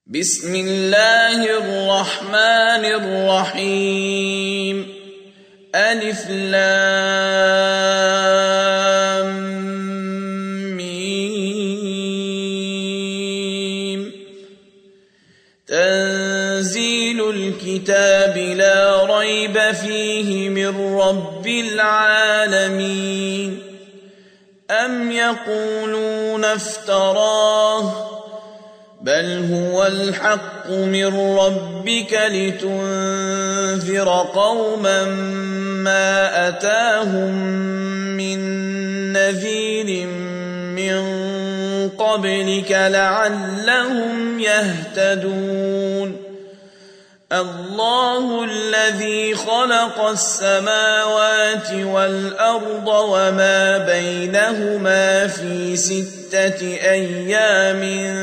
بسم الله الرحمن الرحيم ألف لام ميم تنزيل الكتاب لا ريب فيه من رب العالمين أم يقولون افتراه بل هو الحق من ربك لتنذر قوما ما أتاهم من نذير من قبلك لعلهم يهتدون الله الذي خلق السماوات والأرض وما بينهما في 6 أيام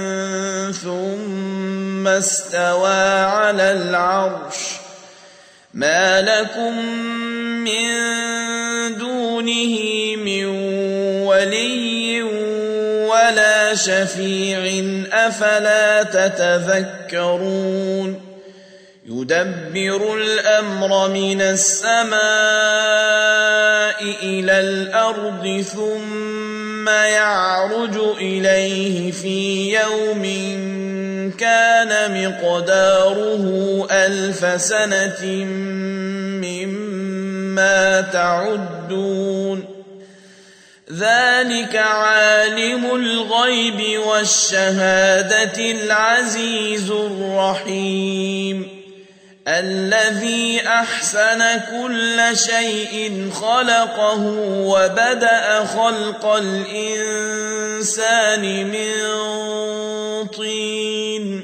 ثم استوى على العرش ما لكم من دونه من ولي ولا شفيع أفلا تتذكرون يدبر الأمر من السماء إلى الأرض ثم يعرج إليه في يوم كان مقداره 1000 سنة مما تعدون ذلك عالم الغيب والشهادة العزيز الرحيم الذي أحسن كل شيء خلقه وبدأ خلق الإنسان من طين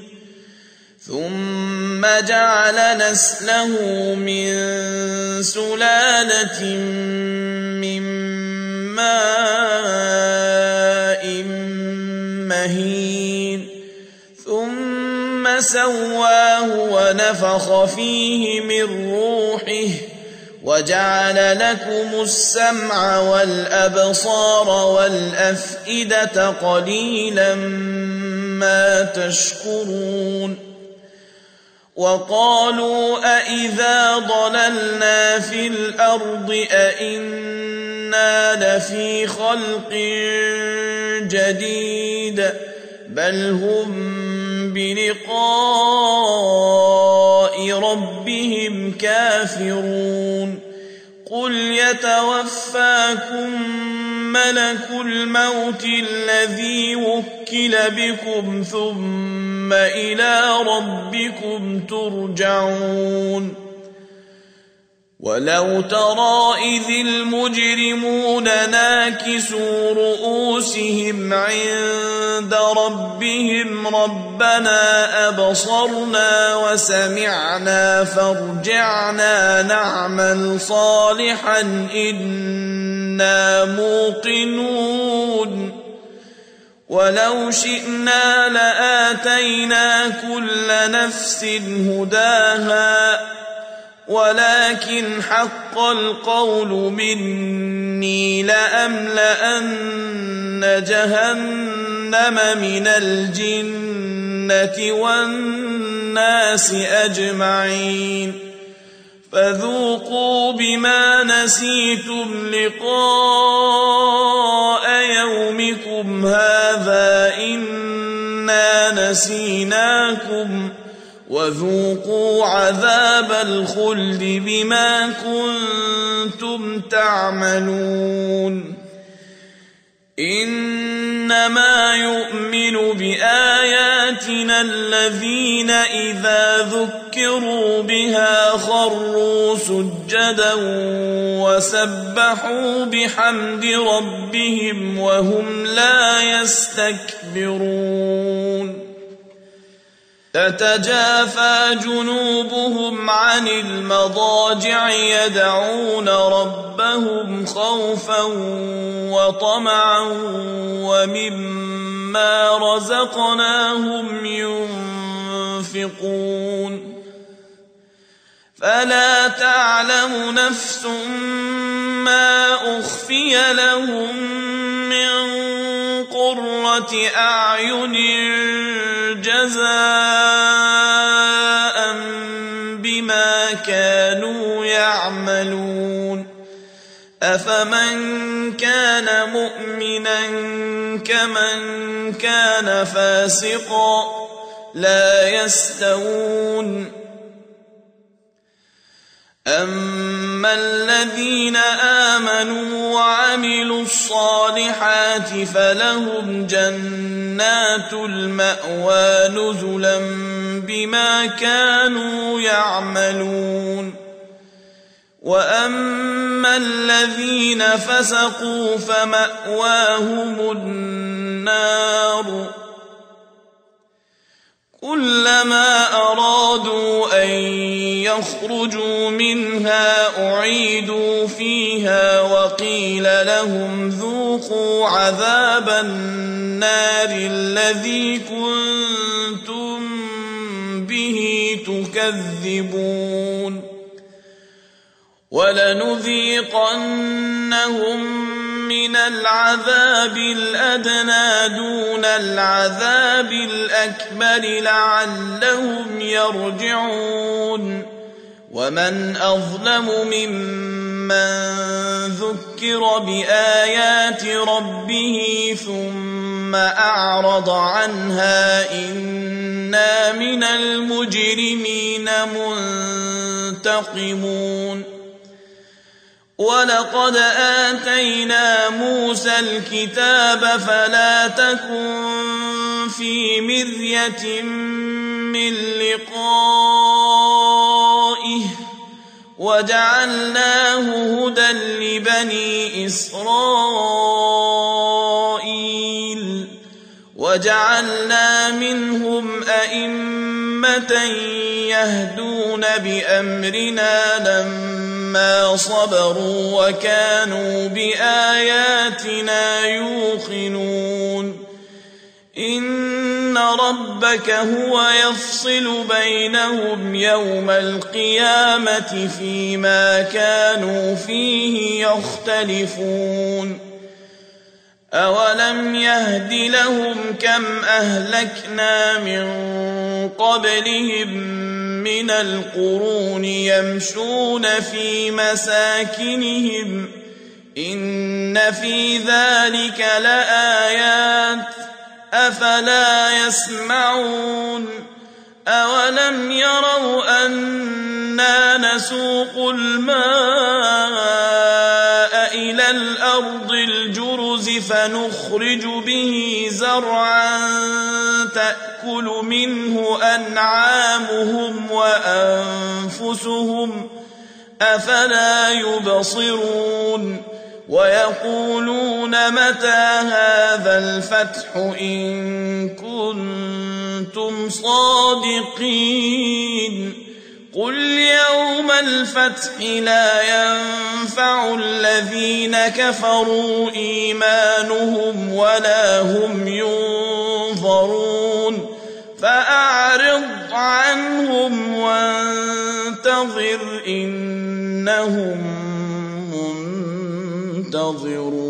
ثم جعل نسله من سلالة من ماء مهين ثم سواه ونفخ فيه من روحه وجعل لكم السمع والأبصار والأفئدة قليلا ما تشكرون وقالوا أإذا ضللنا في الأرض أإنا لفي خلق جديد بل هم بلقاء ربهم كافرون قل يتوفاكم ملك الموت الذي وكل بكم ثم إلى ربكم ترجعون ولو ترى إذ المجرمون ناكسوا رؤوسهم عند ربهم ربنا أبصرنا وسمعنا فارجعنا نعمل صالحا إنا موقنون ولو شئنا لآتينا كل نفس هداها ولكن حق القول مني لأملأن جهنم من الجنة والناس أجمعين فذوقوا بما نسيتم لقاء يومكم هذا إنا نسيناكم وذوقوا عذاب الخلد بما كنتم تعملون إنما يؤمن بآياتنا الذين إذا ذكروا بها خروا سجدا وسبحوا بحمد ربهم وهم لا يستكبرون تتجافى جنوبهم عن المضاجع يدعون ربهم خوفا وطمعا ومما رزقناهم ينفقون فلا تعلم نفس ما أخفي لهم من قرة أعين جزاء بما كانوا يعملون أفمن كان مؤمنا كمن كان فاسقا لا يستوون أما الذين آمنوا وعملوا الصالحات فلهم جنات المأوى نزلا بما كانوا يعملون وأما الذين فسقوا فمأواهم النار كلما أرادوا أن يخرجوا منها أعيدوا فيها وقيل لهم ذوقوا عذاب النار الذي كنتم به تكذبون ولنذيقنهم من العذاب الأدنى دون العذاب الأكبر لعلهم يرجعون ومن أظلم ممن ذكر بآيات ربه ثم أعرض عنها إنا من المجرمين منتقمون ولقد آتينا موسى الكتاب فلا تكن في مرية من لقائه وجعلناه هدى لبني إسرائيل وجعلنا منهم أئمة يهدون بأمرنا لما صبروا وكانوا بآياتنا يوقنون إن ربك هو يفصل بينهم يوم القيامة فيما كانوا فيه يختلفون أولم يهد لهم كم أهلكنا من قبلهم من القرون يمشون في مساكنهم إن في ذلك لآيات أفلا يسمعون أولم يروا أنا نسوق الماء إلى الأرض الجرز فنخرج به زرعا تأكل منه أنعامهم وأنفسهم أفلا يبصرون ويقولون متى هذا الفتح إن كنتم صادقين قل يوم الفتح لا ينفع الذين كفروا إيمانهم ولا هم ينظرون فأعرض عنهم وانتظر إنهم منتظرون